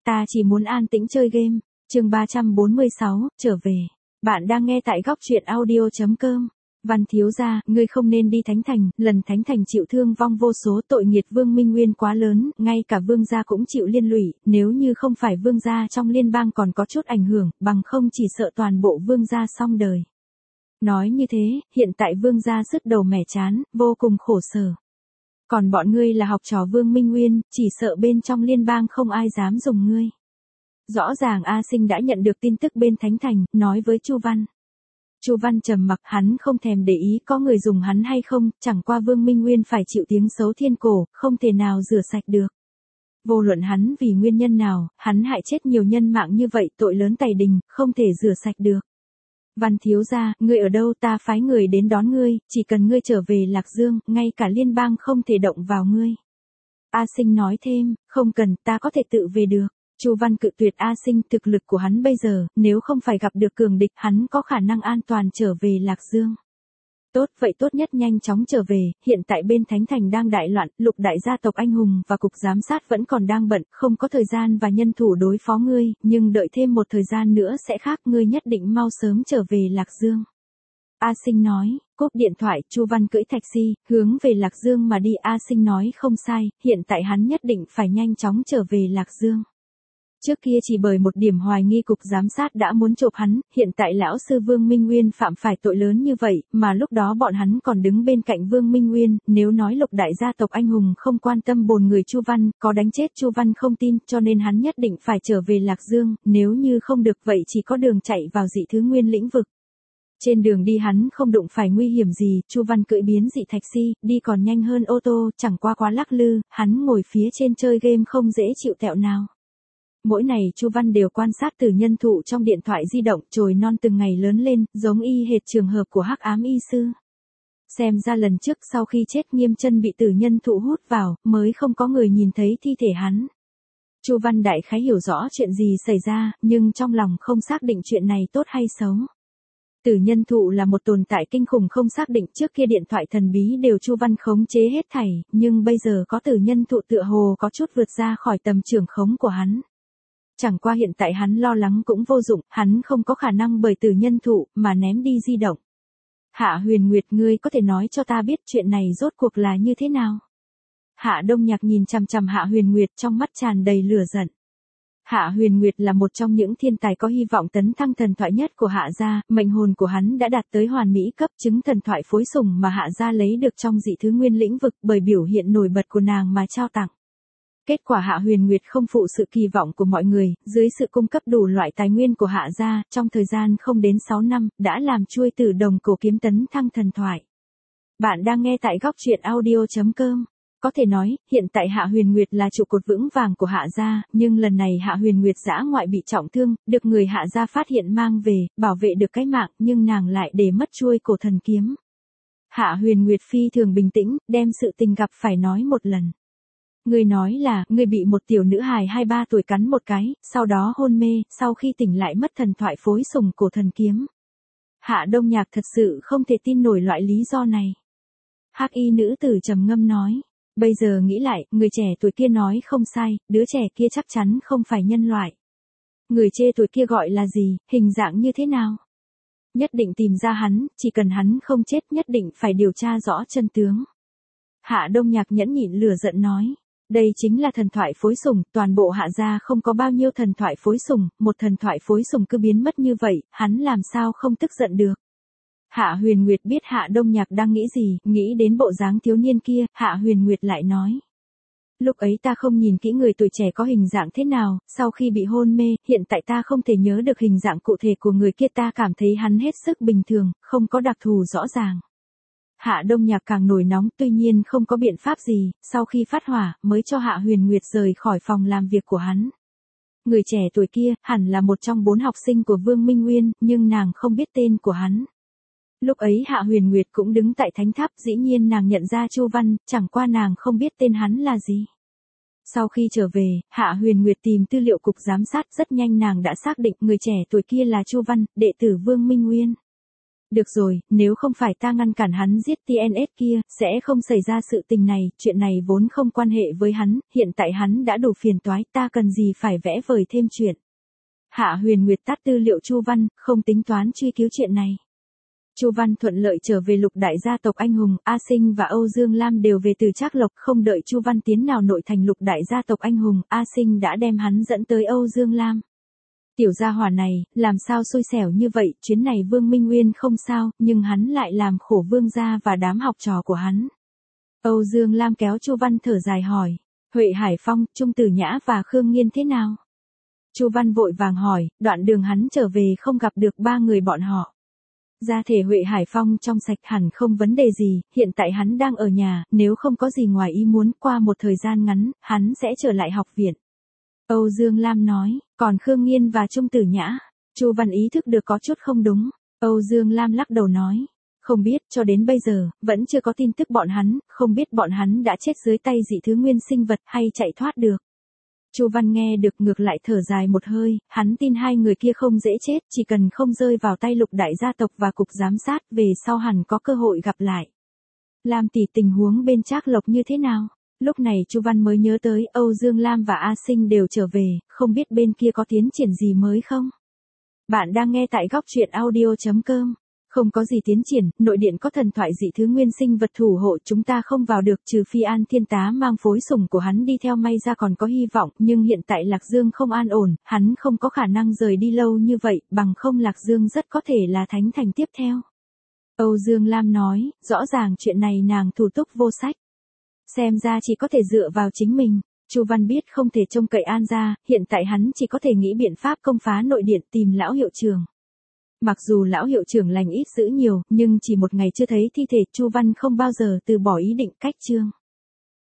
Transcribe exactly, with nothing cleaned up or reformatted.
ta chỉ muốn an tĩnh chơi game. Chương ba trăm bốn mươi sáu, trở về. Bạn đang nghe tại góc truyện audio.com. Văn thiếu gia, ngươi không nên đi Thánh Thành, lần Thánh Thành chịu thương vong vô số, tội nghiệt Vương Minh Nguyên quá lớn, ngay cả Vương gia cũng chịu liên lụy, nếu như không phải Vương gia trong liên bang còn có chút ảnh hưởng, bằng không chỉ sợ toàn bộ Vương gia xong đời. Nói như thế, hiện tại Vương gia sứt đầu mẻ chán, vô cùng khổ sở. Còn bọn ngươi là học trò Vương Minh Nguyên, chỉ sợ bên trong liên bang không ai dám dùng ngươi. Rõ ràng A Sinh đã nhận được tin tức bên Thánh Thành, nói với Chu Văn. Chu Văn trầm mặc, hắn không thèm để ý có người dùng hắn hay không, chẳng qua Vương Minh Nguyên phải chịu tiếng xấu thiên cổ, không thể nào rửa sạch được. Vô luận hắn vì nguyên nhân nào, hắn hại chết nhiều nhân mạng như vậy, tội lớn tày đình, không thể rửa sạch được. Văn thiếu gia, ngươi ở đâu, ta phái người đến đón ngươi, chỉ cần ngươi trở về Lạc Dương, ngay cả liên bang không thể động vào ngươi. A Sinh nói thêm, không cần, ta có thể tự về được. Chu Văn cự tuyệt A Sinh, thực lực của hắn bây giờ, nếu không phải gặp được cường địch, hắn có khả năng an toàn trở về Lạc Dương. Tốt, vậy tốt nhất nhanh chóng trở về, hiện tại bên Thánh Thành đang đại loạn, lục đại gia tộc anh hùng và cục giám sát vẫn còn đang bận, không có thời gian và nhân thủ đối phó ngươi, nhưng đợi thêm một thời gian nữa sẽ khác, ngươi nhất định mau sớm trở về Lạc Dương. A Sinh nói, cúp điện thoại, Chu Văn cưỡi taxi, hướng về Lạc Dương mà đi. A Sinh nói không sai, hiện tại hắn nhất định phải nhanh chóng trở về Lạc Dương. Trước kia chỉ bởi một điểm hoài nghi cục giám sát đã muốn chộp hắn, hiện tại lão sư Vương Minh Nguyên phạm phải tội lớn như vậy, mà lúc đó bọn hắn còn đứng bên cạnh Vương Minh Nguyên, nếu nói lục đại gia tộc anh hùng không quan tâm bồn người Chu Văn, có đánh chết Chu Văn không tin, cho nên hắn nhất định phải trở về Lạc Dương, nếu như không được vậy chỉ có đường chạy vào dị thứ nguyên lĩnh vực. Trên đường đi hắn không đụng phải nguy hiểm gì, Chu Văn cưỡi biến dị taxi, đi còn nhanh hơn ô tô, chẳng qua quá lắc lư, hắn ngồi phía trên chơi game không dễ chịu tẹo nào. Mỗi ngày Chu Văn đều quan sát Tử Nhân Thụ trong điện thoại di động, chồi non từng ngày lớn lên, giống y hệt trường hợp của Hắc Ám Y Sư. Xem ra lần trước sau khi chết Nghiêm Chân bị Tử Nhân Thụ hút vào, mới không có người nhìn thấy thi thể hắn. Chu Văn đại khái hiểu rõ chuyện gì xảy ra, nhưng trong lòng không xác định chuyện này tốt hay xấu. Tử Nhân Thụ là một tồn tại kinh khủng không xác định, trước kia điện thoại thần bí đều Chu Văn khống chế hết thảy, nhưng bây giờ có Tử Nhân Thụ tựa hồ có chút vượt ra khỏi tầm trưởng khống của hắn. Chẳng qua hiện tại hắn lo lắng cũng vô dụng, hắn không có khả năng bởi Tử Nhân Thụ mà ném đi di động. Hạ Huyền Nguyệt, ngươi có thể nói cho ta biết chuyện này rốt cuộc là như thế nào? Hạ Đông Nhạc nhìn chằm chằm Hạ Huyền Nguyệt, trong mắt tràn đầy lửa giận. Hạ Huyền Nguyệt là một trong những thiên tài có hy vọng tấn thăng thần thoại nhất của Hạ gia, mệnh hồn của hắn đã đạt tới hoàn mỹ cấp, chứng thần thoại phối sủng mà Hạ gia lấy được trong dị thứ nguyên lĩnh vực bởi biểu hiện nổi bật của nàng mà trao tặng. Kết quả Hạ Huyền Nguyệt không phụ sự kỳ vọng của mọi người, dưới sự cung cấp đủ loại tài nguyên của Hạ gia, trong thời gian không đến sáu năm, đã làm chuôi Tử Đồng cổ kiếm tấn thăng thần thoại. Bạn đang nghe tại góc truyện audio.com. Có thể nói, hiện tại Hạ Huyền Nguyệt là trụ cột vững vàng của Hạ gia, nhưng lần này Hạ Huyền Nguyệt dã ngoại bị trọng thương, được người Hạ gia phát hiện mang về, bảo vệ được cái mạng, nhưng nàng lại để mất chuôi cổ thần kiếm. Hạ Huyền Nguyệt phi thường bình tĩnh, đem sự tình gặp phải nói một lần. Ngươi nói là, ngươi bị một tiểu nữ hài hai ba tuổi cắn một cái, sau đó hôn mê, sau khi tỉnh lại mất thần thoại phối sủng cổ thần kiếm. Hạ Đông Nhạc thật sự không thể tin nổi loại lý do này. Hắc y nữ tử trầm ngâm nói, bây giờ nghĩ lại, người trẻ tuổi kia nói không sai, đứa trẻ kia chắc chắn không phải nhân loại. Người trẻ tuổi kia gọi là gì, hình dạng như thế nào? Nhất định tìm ra hắn, chỉ cần hắn không chết nhất định phải điều tra rõ chân tướng. Hạ Đông Nhạc nhẫn nhịn lửa giận nói. Đây chính là thần thoại phối sủng, toàn bộ Hạ gia không có bao nhiêu thần thoại phối sủng, một thần thoại phối sủng cứ biến mất như vậy, hắn làm sao không tức giận được. Hạ Huyền Nguyệt biết Hạ Đông Nhạc đang nghĩ gì, nghĩ đến bộ dáng thiếu niên kia, Hạ Huyền Nguyệt lại nói. Lúc ấy ta không nhìn kỹ người tuổi trẻ có hình dạng thế nào, sau khi bị hôn mê, hiện tại ta không thể nhớ được hình dạng cụ thể của người kia, ta cảm thấy hắn hết sức bình thường, không có đặc thù rõ ràng. Hạ Đông Nhạc càng nổi nóng, tuy nhiên không có biện pháp gì, sau khi phát hỏa, mới cho Hạ Huyền Nguyệt rời khỏi phòng làm việc của hắn. Người trẻ tuổi kia, hẳn là một trong bốn học sinh của Vương Minh Nguyên, nhưng nàng không biết tên của hắn. Lúc ấy Hạ Huyền Nguyệt cũng đứng tại thánh tháp, dĩ nhiên nàng nhận ra Chu Văn, chẳng qua nàng không biết tên hắn là gì. Sau khi trở về, Hạ Huyền Nguyệt tìm tư liệu cục giám sát, rất nhanh nàng đã xác định người trẻ tuổi kia là Chu Văn, đệ tử Vương Minh Nguyên. Được rồi, nếu không phải ta ngăn cản hắn giết tê en ét kia, sẽ không xảy ra sự tình này, chuyện này vốn không quan hệ với hắn, hiện tại hắn đã đủ phiền toái, ta cần gì phải vẽ vời thêm chuyện. Hạ Huyền Nguyệt tắt tư liệu Chu Văn, không tính toán truy cứu chuyện này. Chu Văn thuận lợi trở về Lục đại gia tộc anh hùng, A Sinh và Âu Dương Lam đều về từ Trác Lộc, không đợi Chu Văn tiến nào nội thành Lục đại gia tộc anh hùng, A Sinh đã đem hắn dẫn tới Âu Dương Lam. Tiểu gia hỏa này, làm sao xui xẻo như vậy, chuyến này Vương Minh Nguyên không sao, nhưng hắn lại làm khổ Vương gia và đám học trò của hắn. Âu Dương Lam kéo Chu Văn thở dài hỏi, Huệ Hải Phong, Trung Tử Nhã và Khương Nghiên thế nào? Chu Văn vội vàng hỏi, đoạn đường hắn trở về không gặp được ba người bọn họ. Gia thể Huệ Hải Phong trong sạch hẳn không vấn đề gì, hiện tại hắn đang ở nhà, nếu không có gì ngoài ý muốn, qua một thời gian ngắn, hắn sẽ trở lại học viện. Âu Dương Lam nói, còn Khương Nghiên và Trung Tử Nhã, Chu Văn ý thức được có chút không đúng. Âu Dương Lam lắc đầu nói, không biết, cho đến bây giờ, vẫn chưa có tin tức bọn hắn, không biết bọn hắn đã chết dưới tay dị thứ nguyên sinh vật hay chạy thoát được. Chu Văn nghe được ngược lại thở dài một hơi, hắn tin hai người kia không dễ chết, chỉ cần không rơi vào tay Lục đại gia tộc và cục giám sát, về sau hẳn có cơ hội gặp lại. Lam tỷ, tình huống bên Trác Lộc như thế nào? Lúc này Chu Văn mới nhớ tới Âu Dương Lam và A Sinh đều trở về, không biết bên kia có tiến triển gì mới không? Bạn đang nghe tại góc truyện audio chấm com. Không có gì tiến triển, nội điện có thần thoại dị thứ nguyên sinh vật thủ hộ, chúng ta không vào được, trừ phi An Thiên Tá mang phối sủng của hắn đi theo, may ra còn có hy vọng, nhưng hiện tại Lạc Dương không an ổn, hắn không có khả năng rời đi lâu như vậy, bằng không Lạc Dương rất có thể là thánh thành tiếp theo. Âu Dương Lam nói, rõ ràng chuyện này nàng thủ túc vô sách. Xem ra chỉ có thể dựa vào chính mình. Chu Văn biết không thể trông cậy An gia, hiện tại hắn chỉ có thể nghĩ biện pháp công phá nội điện, tìm lão hiệu trưởng. Mặc dù lão hiệu trưởng lành ít dữ nhiều, nhưng chỉ một ngày chưa thấy thi thể, Chu Văn không bao giờ từ bỏ ý định cách chương.